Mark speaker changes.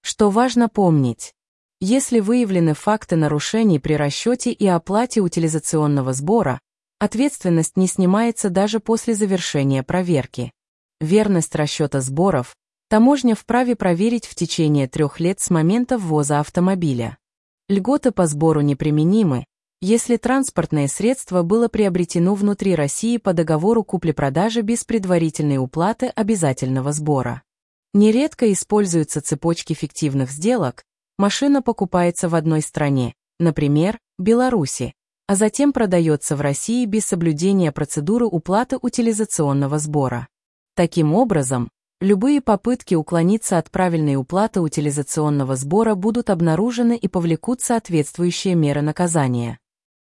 Speaker 1: Что важно помнить? Если выявлены факты нарушений при расчете и оплате утилизационного сбора, ответственность не снимается даже после завершения проверки. Верность расчета сборов таможня вправе проверить в течение 3 лет с момента ввоза автомобиля. Льготы по сбору неприменимы, если транспортное средство было приобретено внутри России по договору купли-продажи без предварительной уплаты обязательного сбора. Нередко используются цепочки фиктивных сделок, машина покупается в одной стране, например, Беларуси, а затем продается в России без соблюдения процедуры уплаты утилизационного сбора. Таким образом, любые попытки уклониться от правильной уплаты утилизационного сбора будут обнаружены и повлекут соответствующие меры наказания.